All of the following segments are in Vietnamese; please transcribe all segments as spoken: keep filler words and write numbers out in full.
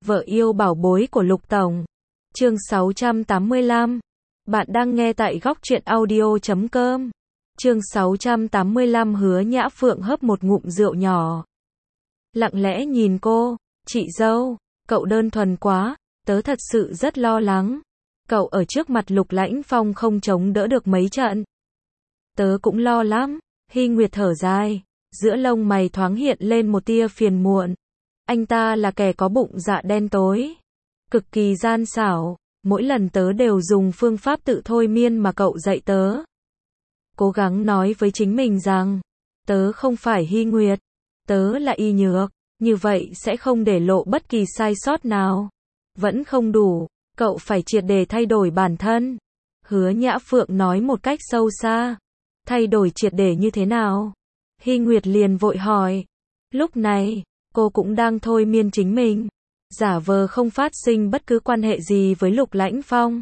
Vợ yêu bảo bối của Lục Tổng. Chương sáu trăm tám mươi lăm. Bạn đang nghe tại góc truyện audio chấm com. Chương sáu trăm tám mươi lăm. Hứa Nhã Phượng hớp một ngụm rượu nhỏ. Lặng lẽ nhìn cô, chị dâu, cậu đơn thuần quá, tớ thật sự rất lo lắng. Cậu ở trước mặt Lục Lãnh Phong không chống đỡ được mấy trận. Tớ cũng lo lắm. Hy Nguyệt thở dài, giữa lông mày thoáng hiện lên một tia phiền muộn. Anh ta là kẻ có bụng dạ đen tối, cực kỳ gian xảo, mỗi lần tớ đều dùng phương pháp tự thôi miên mà cậu dạy tớ. Cố gắng nói với chính mình rằng, tớ không phải Hy Nguyệt, tớ là Y Nhược, như vậy sẽ không để lộ bất kỳ sai sót nào. Vẫn không đủ, cậu phải triệt để thay đổi bản thân. Hứa Nhã Phượng nói một cách sâu xa. Thay đổi triệt để như thế nào? Hy Nguyệt liền vội hỏi. Lúc này, cô cũng đang thôi miên chính mình, giả vờ không phát sinh bất cứ quan hệ gì với Lục Lãnh Phong.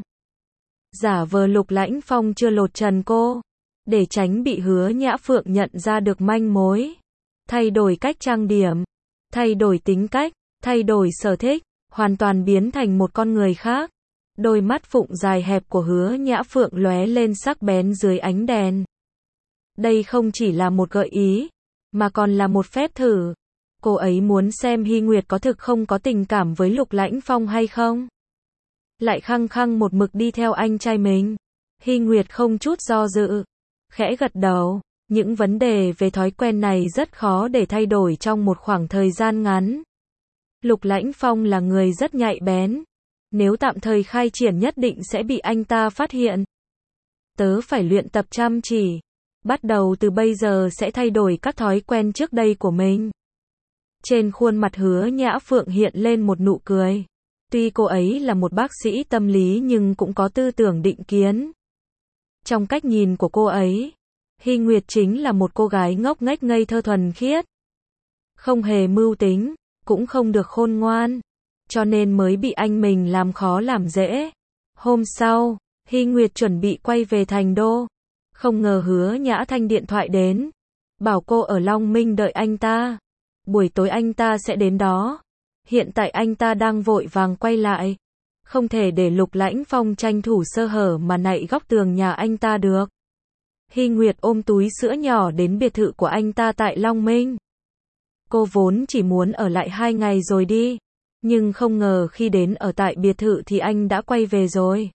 Giả vờ Lục Lãnh Phong chưa lột trần cô, để tránh bị Hứa Nhã Phượng nhận ra được manh mối. Thay đổi cách trang điểm, thay đổi tính cách, thay đổi sở thích, hoàn toàn biến thành một con người khác. Đôi mắt phụng dài hẹp của Hứa Nhã Phượng lóe lên sắc bén dưới ánh đèn. Đây không chỉ là một gợi ý, mà còn là một phép thử. Cô ấy muốn xem Hy Nguyệt có thực không có tình cảm với Lục Lãnh Phong hay không. Lại khăng khăng một mực đi theo anh trai mình. Hy Nguyệt không chút do dự, khẽ gật đầu. Những vấn đề về thói quen này rất khó để thay đổi trong một khoảng thời gian ngắn. Lục Lãnh Phong là người rất nhạy bén. Nếu tạm thời khai triển nhất định sẽ bị anh ta phát hiện. Tớ phải luyện tập chăm chỉ. Bắt đầu từ bây giờ sẽ thay đổi các thói quen trước đây của mình. Trên khuôn mặt Hứa Nhã Phượng hiện lên một nụ cười. Tuy cô ấy là một bác sĩ tâm lý nhưng cũng có tư tưởng định kiến. Trong cách nhìn của cô ấy, Hy Nguyệt chính là một cô gái ngốc nghếch ngây thơ thuần khiết. Không hề mưu tính, cũng không được khôn ngoan. Cho nên mới bị anh mình làm khó làm dễ. Hôm sau, Hy Nguyệt chuẩn bị quay về thành đô. Không ngờ Hứa Nhã Thanh điện thoại đến. Bảo cô ở Long Minh đợi anh ta. Buổi tối anh ta sẽ đến đó. Hiện tại anh ta đang vội vàng quay lại. Không thể để Lục Lãnh Phong tranh thủ sơ hở mà nạy góc tường nhà anh ta được. Hy Nguyệt ôm túi sữa nhỏ đến biệt thự của anh ta tại Long Minh. Cô vốn chỉ muốn ở lại hai ngày rồi đi. Nhưng không ngờ khi đến ở tại biệt thự thì anh đã quay về rồi.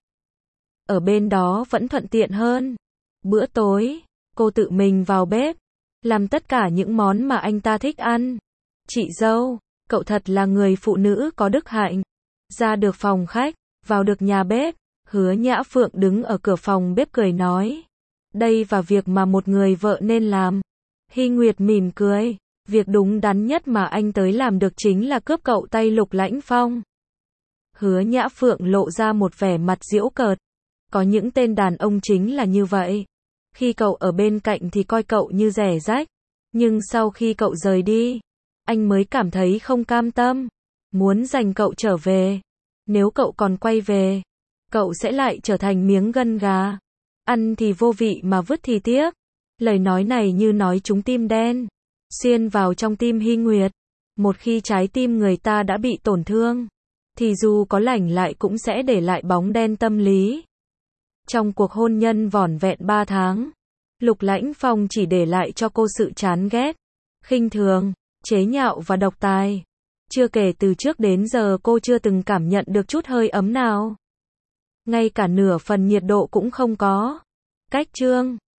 Ở bên đó vẫn thuận tiện hơn. Bữa tối, cô tự mình vào bếp, làm tất cả những món mà anh ta thích ăn. Chị dâu, cậu thật là người phụ nữ có đức hạnh. Ra được phòng khách, vào được nhà bếp, Hứa Nhã Phượng đứng ở cửa phòng bếp cười nói. Đây là việc mà một người vợ nên làm. Hy Nguyệt mỉm cười, việc đúng đắn nhất mà anh tới làm được chính là cướp cậu tay Lục Lãnh Phong. Hứa Nhã Phượng lộ ra một vẻ mặt giễu cợt. Có những tên đàn ông chính là như vậy. Khi cậu ở bên cạnh thì coi cậu như rẻ rách. Nhưng sau khi cậu rời đi, anh mới cảm thấy không cam tâm. Muốn giành cậu trở về. Nếu cậu còn quay về, cậu sẽ lại trở thành miếng gân gà. Ăn thì vô vị mà vứt thì tiếc. Lời nói này như nói trúng tim đen. Xuyên vào trong tim Hy Nguyệt. Một khi trái tim người ta đã bị tổn thương, thì dù có lành lại cũng sẽ để lại bóng đen tâm lý. Trong cuộc hôn nhân vỏn vẹn ba tháng, Lục Lãnh Phong chỉ để lại cho cô sự chán ghét, khinh thường, chế nhạo và độc tài. Chưa kể từ trước đến giờ cô chưa từng cảm nhận được chút hơi ấm nào. Ngay cả nửa phần nhiệt độ cũng không có. Cách chương